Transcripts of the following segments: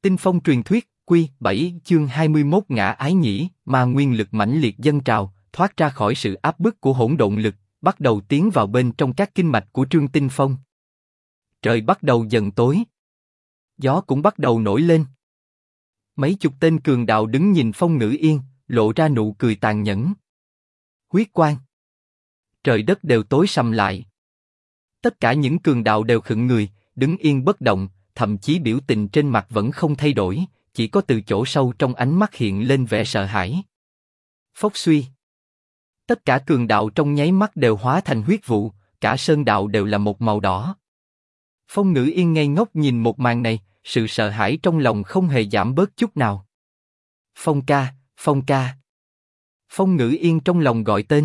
Tinh phong truyền thuyết, Quy 7 chương 21 ngã ái nhĩ, mà nguyên lực mãnh liệt dâng trào, thoát ra khỏi sự áp bức của hỗn độn lực, bắt đầu tiến vào bên trong các kinh mạch của Trương Tinh Phong. Trời bắt đầu dần tối. Gió cũng bắt đầu nổi lên. Mấy chục tên cường đạo đứng nhìn Phong Ngữ Yên, lộ ra nụ cười tàn nhẫn. Huyết quang. Trời đất đều tối sầm lại. Tất cả những cường đạo đều khựng người, đứng yên bất động, thậm chí biểu tình trên mặt vẫn không thay đổi, chỉ có từ chỗ sâu trong ánh mắt hiện lên vẻ sợ hãi. Phốc suy. Tất cả cường đạo trong nháy mắt đều hóa thành huyết vụ, cả sơn đạo đều là một màu đỏ. Phong Ngữ Yên ngây ngốc nhìn một màn này, sự sợ hãi trong lòng không hề giảm bớt chút nào. Phong ca, Phong ca. Phong Ngữ Yên trong lòng gọi tên.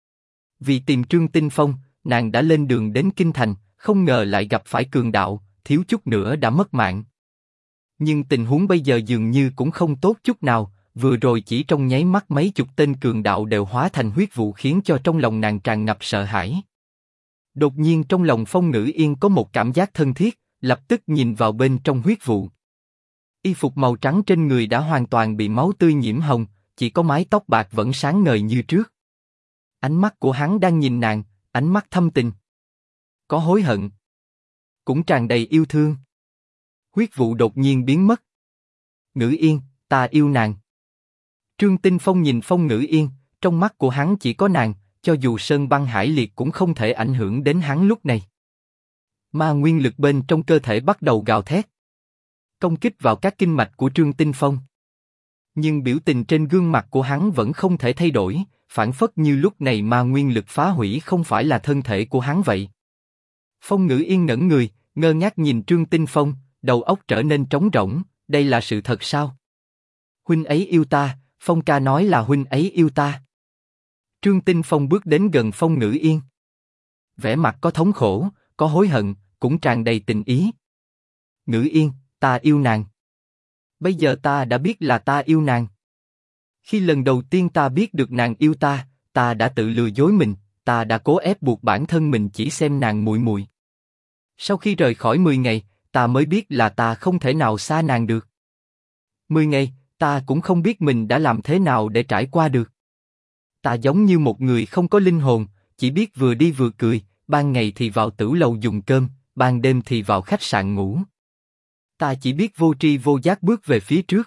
Vì tìm Trương Tinh Phong, nàng đã lên đường đến Kinh Thành, không ngờ lại gặp phải cường đạo, thiếu chút nữa đã mất mạng. Nhưng tình huống bây giờ dường như cũng không tốt chút nào, vừa rồi chỉ trong nháy mắt mấy chục tên cường đạo đều hóa thành huyết vụ khiến cho trong lòng nàng tràn ngập sợ hãi. Đột nhiên trong lòng Phong Ngữ Yên có một cảm giác thân thiết, lập tức nhìn vào bên trong huyết vụ. Y phục màu trắng trên người đã hoàn toàn bị máu tươi nhiễm hồng, chỉ có mái tóc bạc vẫn sáng ngời như trước. Ánh mắt của hắn đang nhìn nàng, ánh mắt thâm tình. Có hối hận, cũng tràn đầy yêu thương. Huyết vụ đột nhiên biến mất. Ngữ Yên, ta yêu nàng. Trương Tinh Phong nhìn Phong Ngữ Yên, trong mắt của hắn chỉ có nàng, cho dù sơn băng hải liệt cũng không thể ảnh hưởng đến hắn lúc này. Ma nguyên lực bên trong cơ thể bắt đầu gào thét, công kích vào các kinh mạch của Trương Tinh Phong. Nhưng biểu tình trên gương mặt của hắn vẫn không thể thay đổi, phảng phất như lúc này ma nguyên lực phá hủy không phải là thân thể của hắn vậy. Phong Ngữ Yên ngẩn người, ngơ ngác nhìn Trương Tinh Phong, đầu óc trở nên trống rỗng, đây là sự thật sao? Huynh ấy yêu ta, Phong ca nói là huynh ấy yêu ta. Trương Tinh Phong bước đến gần Phong Ngữ Yên. Vẻ mặt có thống khổ, có hối hận, cũng tràn đầy tình ý. Ngữ Yên, ta yêu nàng. Bây giờ ta đã biết là ta yêu nàng. Khi lần đầu tiên ta biết được nàng yêu ta, ta đã tự lừa dối mình, ta đã cố ép buộc bản thân mình chỉ xem nàng muội muội. Sau khi rời khỏi 10 ngày, ta mới biết là ta không thể nào xa nàng được. 10 ngày, ta cũng không biết mình đã làm thế nào để trải qua được. Ta giống như một người không có linh hồn, chỉ biết vừa đi vừa cười, ban ngày thì vào tửu lầu dùng cơm, ban đêm thì vào khách sạn ngủ. Ta chỉ biết vô tri vô giác bước về phía trước.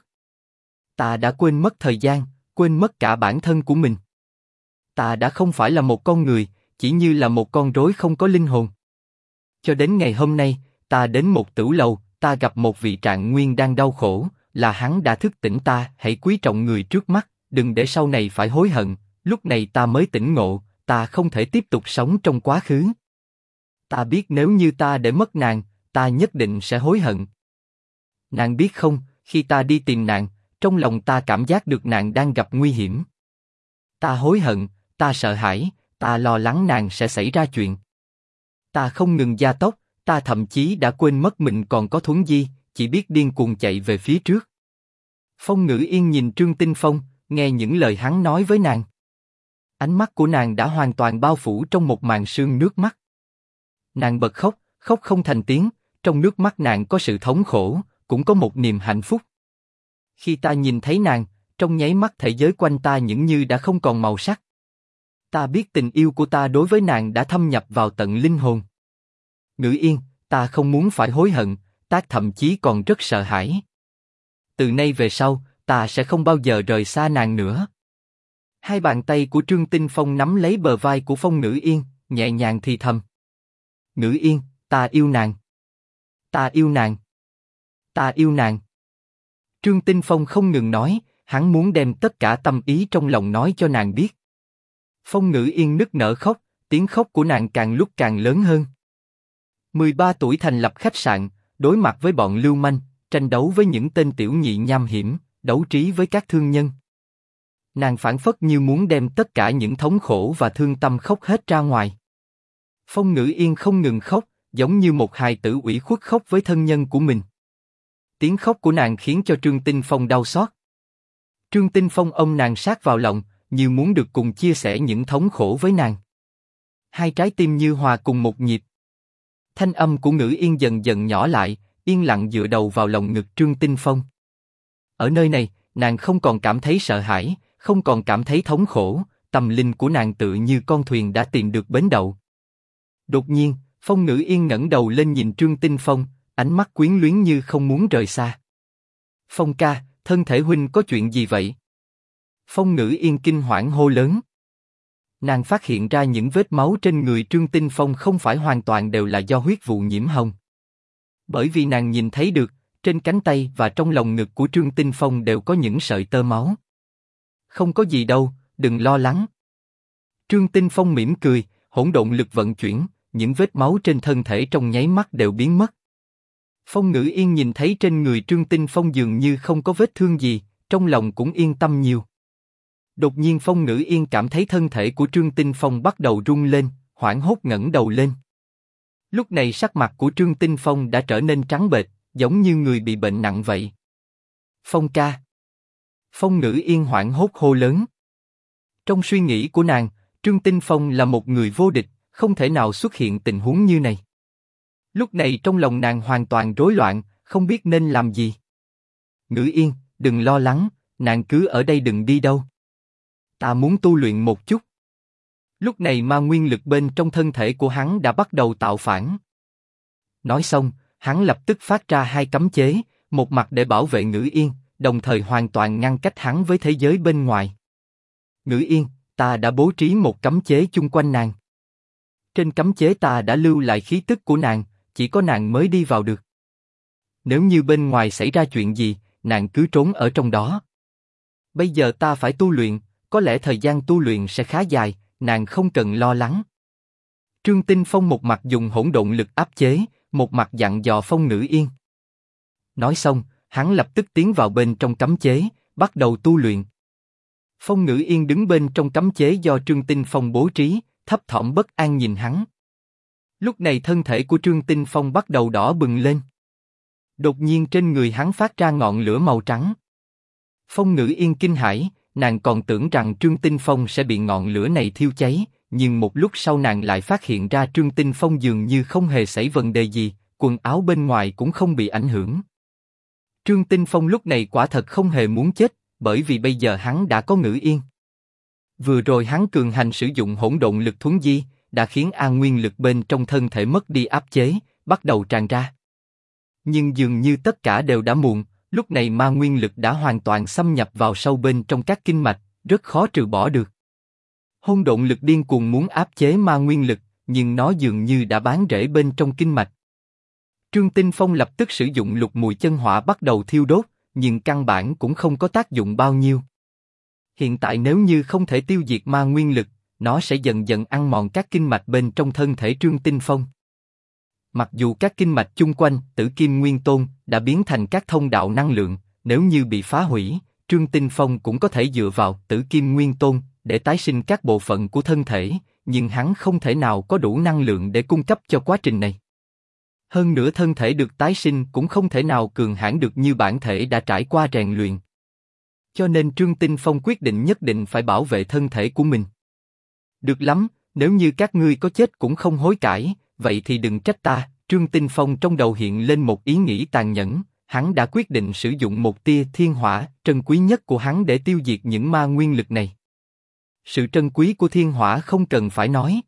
Ta đã quên mất thời gian, quên mất cả bản thân của mình. Ta đã không phải là một con người, chỉ như là một con rối không có linh hồn. Cho đến ngày hôm nay, ta đến một tửu lầu, ta gặp một vị trạng nguyên đang đau khổ, là hắn đã thức tỉnh ta. Hãy quý trọng người trước mắt, đừng để sau này phải hối hận. Lúc này ta mới tỉnh ngộ, ta không thể tiếp tục sống trong quá khứ. Ta biết nếu như ta để mất nàng, ta nhất định sẽ hối hận. Nàng biết không, khi ta đi tìm nàng, trong lòng ta cảm giác được nàng đang gặp nguy hiểm. Ta hối hận, ta sợ hãi, ta lo lắng nàng sẽ xảy ra chuyện. Ta không ngừng gia tốc, ta thậm chí đã quên mất mình còn có thuấn di, chỉ biết điên cuồng chạy về phía trước. Phong Ngữ Yên nhìn Trương Tinh Phong, nghe những lời hắn nói với nàng. Ánh mắt của nàng đã hoàn toàn bao phủ trong một màn sương nước mắt. Nàng bật khóc, khóc không thành tiếng, trong nước mắt nàng có sự thống khổ, cũng có một niềm hạnh phúc. Khi ta nhìn thấy nàng, trong nháy mắt thế giới quanh ta những như đã không còn màu sắc. Ta biết tình yêu của ta đối với nàng đã thâm nhập vào tận linh hồn. Ngữ Yên, ta không muốn phải hối hận, ta thậm chí còn rất sợ hãi. Từ nay về sau, ta sẽ không bao giờ rời xa nàng nữa. Hai bàn tay của Trương Tinh Phong nắm lấy bờ vai của Phong Ngữ Yên, nhẹ nhàng thì thầm. Ngữ Yên, ta yêu nàng. Ta yêu nàng. Ta yêu nàng. Trương Tinh Phong không ngừng nói, hắn muốn đem tất cả tâm ý trong lòng nói cho nàng biết. Phong Ngữ Yên nức nở khóc, tiếng khóc của nàng càng lúc càng lớn hơn. 13 tuổi thành lập khách sạn, đối mặt với bọn lưu manh, tranh đấu với những tên tiểu nhị nham hiểm, đấu trí với các thương nhân. Nàng phảng phất như muốn đem tất cả những thống khổ và thương tâm khóc hết ra ngoài. Phong Ngữ Yên không ngừng khóc, giống như một hài tử ủy khuất khóc với thân nhân của mình. Tiếng khóc của nàng khiến cho Trương Tinh Phong đau xót. Trương Tinh Phong ôm nàng sát vào lòng, như muốn được cùng chia sẻ những thống khổ với nàng. Hai trái tim như hòa cùng một nhịp. Thanh âm của Ngữ Yên dần dần nhỏ lại, yên lặng dựa đầu vào lòng ngực Trương Tinh Phong. Ở nơi này, nàng không còn cảm thấy sợ hãi, không còn cảm thấy thống khổ, tâm linh của nàng tựa như con thuyền đã tìm được bến đậu. Đột nhiên, Phong Ngữ Yên ngẩng đầu lên nhìn Trương Tinh Phong, ánh mắt quyến luyến như không muốn rời xa. Phong ca, thân thể huynh có chuyện gì vậy? Phong Ngữ Yên kinh hoảng hô lớn. Nàng phát hiện ra những vết máu trên người Trương Tinh Phong không phải hoàn toàn đều là do huyết vụ nhiễm hồng. Bởi vì nàng nhìn thấy được, trên cánh tay và trong lồng ngực của Trương Tinh Phong đều có những sợi tơ máu. Không có gì đâu, đừng lo lắng. Trương Tinh Phong mỉm cười, hỗn độn lực vận chuyển, những vết máu trên thân thể trong nháy mắt đều biến mất. Phong Ngữ Yên nhìn thấy trên người Trương Tinh Phong dường như không có vết thương gì, trong lòng cũng yên tâm nhiều. Đột nhiên Phong Ngữ Yên cảm thấy thân thể của Trương Tinh Phong bắt đầu rung lên, hoảng hốt ngẩng đầu lên. Lúc này sắc mặt của Trương Tinh Phong đã trở nên trắng bệch, giống như người bị bệnh nặng vậy. Phong ca. Phong Ngữ Yên hoảng hốt hô lớn. Trong suy nghĩ của nàng, Trương Tinh Phong là một người vô địch, không thể nào xuất hiện tình huống như này. Lúc này trong lòng nàng hoàn toàn rối loạn, không biết nên làm gì. Ngữ Yên, đừng lo lắng, nàng cứ ở đây đừng đi đâu. Ta muốn tu luyện một chút. Lúc này ma nguyên lực bên trong thân thể của hắn đã bắt đầu tạo phản. Nói xong, hắn lập tức phát ra 2 cấm chế, một mặt để bảo vệ Ngữ Yên, đồng thời hoàn toàn ngăn cách hắn với thế giới bên ngoài. Ngữ Yên, ta đã bố trí một cấm chế chung quanh nàng. Trên cấm chế ta đã lưu lại khí tức của nàng, chỉ có nàng mới đi vào được. Nếu như bên ngoài xảy ra chuyện gì, nàng cứ trốn ở trong đó. Bây giờ ta phải tu luyện, có lẽ thời gian tu luyện sẽ khá dài, nàng không cần lo lắng. Trương Tinh Phong một mặt dùng hỗn độn lực áp chế, một mặt dặn dò Phong Ngữ Yên. Nói xong, hắn lập tức tiến vào bên trong cấm chế, bắt đầu tu luyện. Phong Ngữ Yên đứng bên trong cấm chế do Trương Tinh Phong bố trí, thấp thỏm bất an nhìn hắn. Lúc này thân thể của Trương Tinh Phong bắt đầu đỏ bừng lên. Đột nhiên trên người hắn phát ra ngọn lửa màu trắng. Phong Ngữ Yên kinh hãi, nàng còn tưởng rằng Trương Tinh Phong sẽ bị ngọn lửa này thiêu cháy, nhưng một lúc sau nàng lại phát hiện ra Trương Tinh Phong dường như không hề xảy vấn đề gì, quần áo bên ngoài cũng không bị ảnh hưởng. Trương Tinh Phong lúc này quả thật không hề muốn chết, bởi vì bây giờ hắn đã có Ngữ Yên. Vừa rồi hắn cường hành sử dụng hỗn độn lực thuấn di, đã khiến an nguyên lực bên trong thân thể mất đi áp chế, bắt đầu tràn ra. Nhưng dường như tất cả đều đã muộn, lúc này ma nguyên lực đã hoàn toàn xâm nhập vào sâu bên trong các kinh mạch, rất khó trừ bỏ được. Hỗn độn lực điên cuồng muốn áp chế ma nguyên lực, nhưng nó dường như đã bám rễ bên trong kinh mạch. Trương Tinh Phong lập tức sử dụng lục mùi chân hỏa bắt đầu thiêu đốt, nhưng căn bản cũng không có tác dụng bao nhiêu. Hiện tại nếu như không thể tiêu diệt ma nguyên lực, nó sẽ dần dần ăn mòn các kinh mạch bên trong thân thể Trương Tinh Phong. Mặc dù các kinh mạch chung quanh Tử Kim Nguyên Tôn đã biến thành các thông đạo năng lượng, nếu như bị phá hủy, Trương Tinh Phong cũng có thể dựa vào Tử Kim Nguyên Tôn để tái sinh các bộ phận của thân thể, nhưng hắn không thể nào có đủ năng lượng để cung cấp cho quá trình này. Hơn nữa thân thể được tái sinh cũng không thể nào cường hãn được như bản thể đã trải qua rèn luyện. Cho nên Trương Tinh Phong quyết định nhất định phải bảo vệ thân thể của mình. Được lắm, nếu như các ngươi có chết cũng không hối cải, vậy thì đừng trách ta. Trương Tinh Phong trong đầu hiện lên một ý nghĩ tàn nhẫn, hắn đã quyết định sử dụng một tia thiên hỏa trân quý nhất của hắn để tiêu diệt những ma nguyên lực này. Sự trân quý của thiên hỏa không cần phải nói.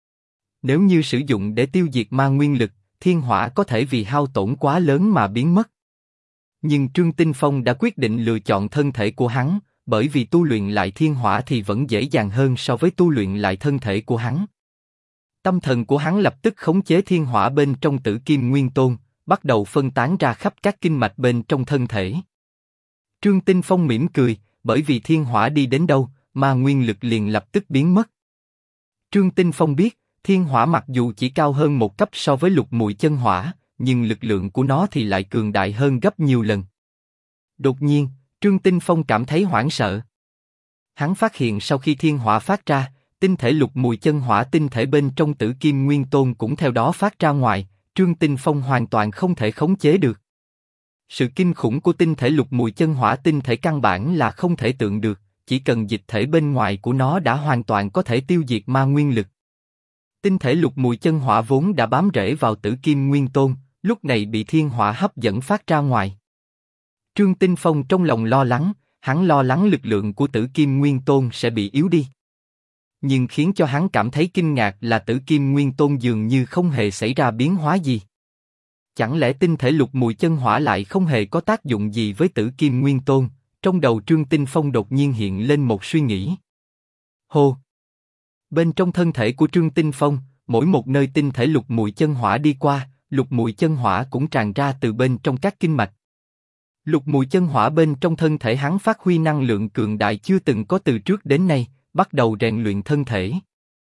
Nếu như sử dụng để tiêu diệt ma nguyên lực, thiên hỏa có thể vì hao tổn quá lớn mà biến mất. Nhưng Trương Tinh Phong đã quyết định lựa chọn thân thể của hắn, bởi vì tu luyện lại thiên hỏa thì vẫn dễ dàng hơn so với tu luyện lại thân thể của hắn. Tâm thần của hắn lập tức khống chế thiên hỏa bên trong Tử Kim Nguyên Tôn, bắt đầu phân tán ra khắp các kinh mạch bên trong thân thể. Trương Tinh Phong mỉm cười, bởi vì thiên hỏa đi đến đâu, ma nguyên lực liền lập tức biến mất. Trương Tinh Phong biết, thiên hỏa mặc dù chỉ cao hơn một cấp so với lục mùi chân hỏa, nhưng lực lượng của nó thì lại cường đại hơn gấp nhiều lần. Đột nhiên, Trương Tinh Phong cảm thấy hoảng sợ. Hắn phát hiện sau khi thiên hỏa phát ra, tinh thể lục mùi chân hỏa tinh thể bên trong Tử Kim Nguyên Tôn cũng theo đó phát ra ngoài, Trương Tinh Phong hoàn toàn không thể khống chế được. Sự kinh khủng của tinh thể lục mùi chân hỏa tinh thể căn bản là không thể tưởng được, chỉ cần dịch thể bên ngoài của nó đã hoàn toàn có thể tiêu diệt ma nguyên lực. Tinh thể lục mùi chân hỏa vốn đã bám rễ vào Tử Kim Nguyên Tôn, lúc này bị thiên hỏa hấp dẫn phát ra ngoài. Trương Tinh Phong trong lòng lo lắng, hắn lo lắng lực lượng của Tử Kim Nguyên Tôn sẽ bị yếu đi. Nhưng khiến cho hắn cảm thấy kinh ngạc là Tử Kim Nguyên Tôn dường như không hề xảy ra biến hóa gì. Chẳng lẽ tinh thể lục mùi chân hỏa lại không hề có tác dụng gì với Tử Kim Nguyên Tôn? Trong đầu Trương Tinh Phong đột nhiên hiện lên một suy nghĩ. Hô! Bên trong thân thể của Trương Tinh Phong, mỗi một nơi tinh thể lục mùi chân hỏa đi qua, lục mùi chân hỏa cũng tràn ra từ bên trong các kinh mạch. Lục mùi chân hỏa bên trong thân thể hắn phát huy năng lượng cường đại chưa từng có từ trước đến nay, bắt đầu rèn luyện thân thể.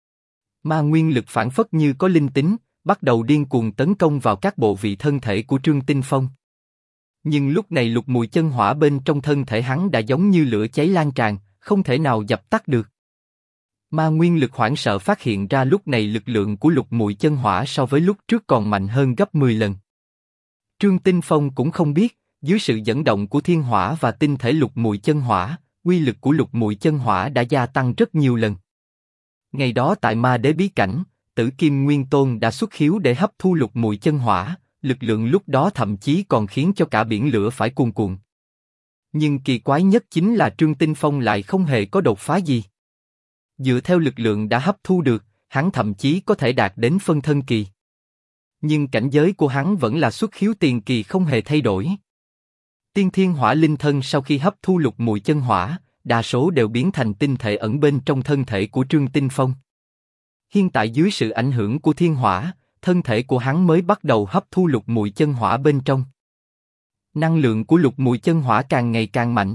Ma nguyên lực phản phất như có linh tính, bắt đầu điên cuồng tấn công vào các bộ vị thân thể của Trương Tinh Phong. Nhưng lúc này lục mùi chân hỏa bên trong thân thể hắn đã giống như lửa cháy lan tràn, không thể nào dập tắt được. Ma nguyên lực hoảng sợ phát hiện ra lúc này lực lượng của lục mùi chân hỏa so với lúc trước còn mạnh hơn gấp 10 lần. Trương Tinh Phong cũng không biết, dưới sự dẫn động của thiên hỏa và tinh thể lục mùi chân hỏa, uy lực của lục mùi chân hỏa đã gia tăng rất nhiều lần. Ngày đó tại Ma Đế bí cảnh, Tử Kim Nguyên Tôn đã xuất khiếu để hấp thu lục mùi chân hỏa, lực lượng lúc đó thậm chí còn khiến cho cả biển lửa phải cuồn cuộn. Nhưng kỳ quái nhất chính là Trương Tinh Phong lại không hề có đột phá gì. Dựa theo lực lượng đã hấp thu được, hắn thậm chí có thể đạt đến phân thân kỳ. Nhưng cảnh giới của hắn vẫn là xuất khiếu tiền kỳ không hề thay đổi. Tiên thiên hỏa linh thân sau khi hấp thu lục mùi chân hỏa, đa số đều biến thành tinh thể ẩn bên trong thân thể của Trương Tinh Phong. Hiện tại dưới sự ảnh hưởng của thiên hỏa, thân thể của hắn mới bắt đầu hấp thu lục mùi chân hỏa bên trong. Năng lượng của lục mùi chân hỏa càng ngày càng mạnh.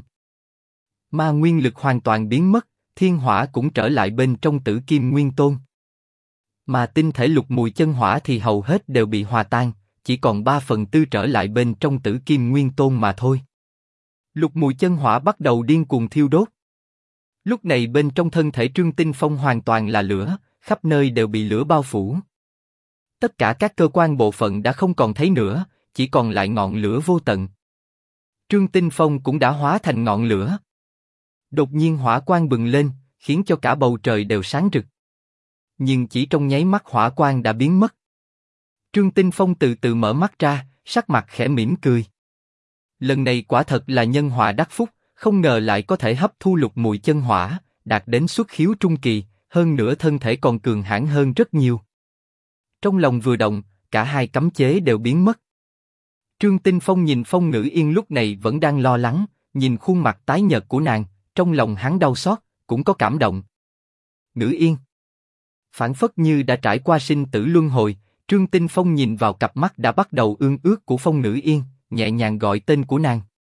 Ma nguyên lực hoàn toàn biến mất, thiên hỏa cũng trở lại bên trong Tử Kim Nguyên Tôn. Mà tinh thể lục mùi chân hỏa thì hầu hết đều bị hòa tan, chỉ còn 3/4 trở lại bên trong Tử Kim Nguyên Tôn mà thôi. Lục mùi chân hỏa bắt đầu điên cuồng thiêu đốt. Lúc này bên trong thân thể Trương Tinh Phong hoàn toàn là lửa, khắp nơi đều bị lửa bao phủ. Tất cả các cơ quan bộ phận đã không còn thấy nữa, chỉ còn lại ngọn lửa vô tận. Trương Tinh Phong cũng đã hóa thành ngọn lửa. Đột nhiên hỏa quang bừng lên, khiến cho cả bầu trời đều sáng rực. Nhưng chỉ trong nháy mắt hỏa quang đã biến mất. Trương Tinh Phong từ từ mở mắt ra, sắc mặt khẽ mỉm cười. Lần này quả thật là nhân họa đắc phúc, không ngờ lại có thể hấp thu lục mùi chân hỏa, đạt đến xuất khiếu trung kỳ, hơn nữa thân thể còn cường hãn hơn rất nhiều. Trong lòng vừa động, cả hai cấm chế đều biến mất. Trương Tinh Phong nhìn Phong Ngữ Yên lúc này vẫn đang lo lắng, nhìn khuôn mặt tái nhợt của nàng, trong lòng hắn đau xót, cũng có cảm động. Ngữ Yên, phảng phất như đã trải qua sinh tử luân hồi, Trương Tinh Phong nhìn vào cặp mắt đã bắt đầu ương ướt của Phong Ngữ Yên, nhẹ nhàng gọi tên của nàng.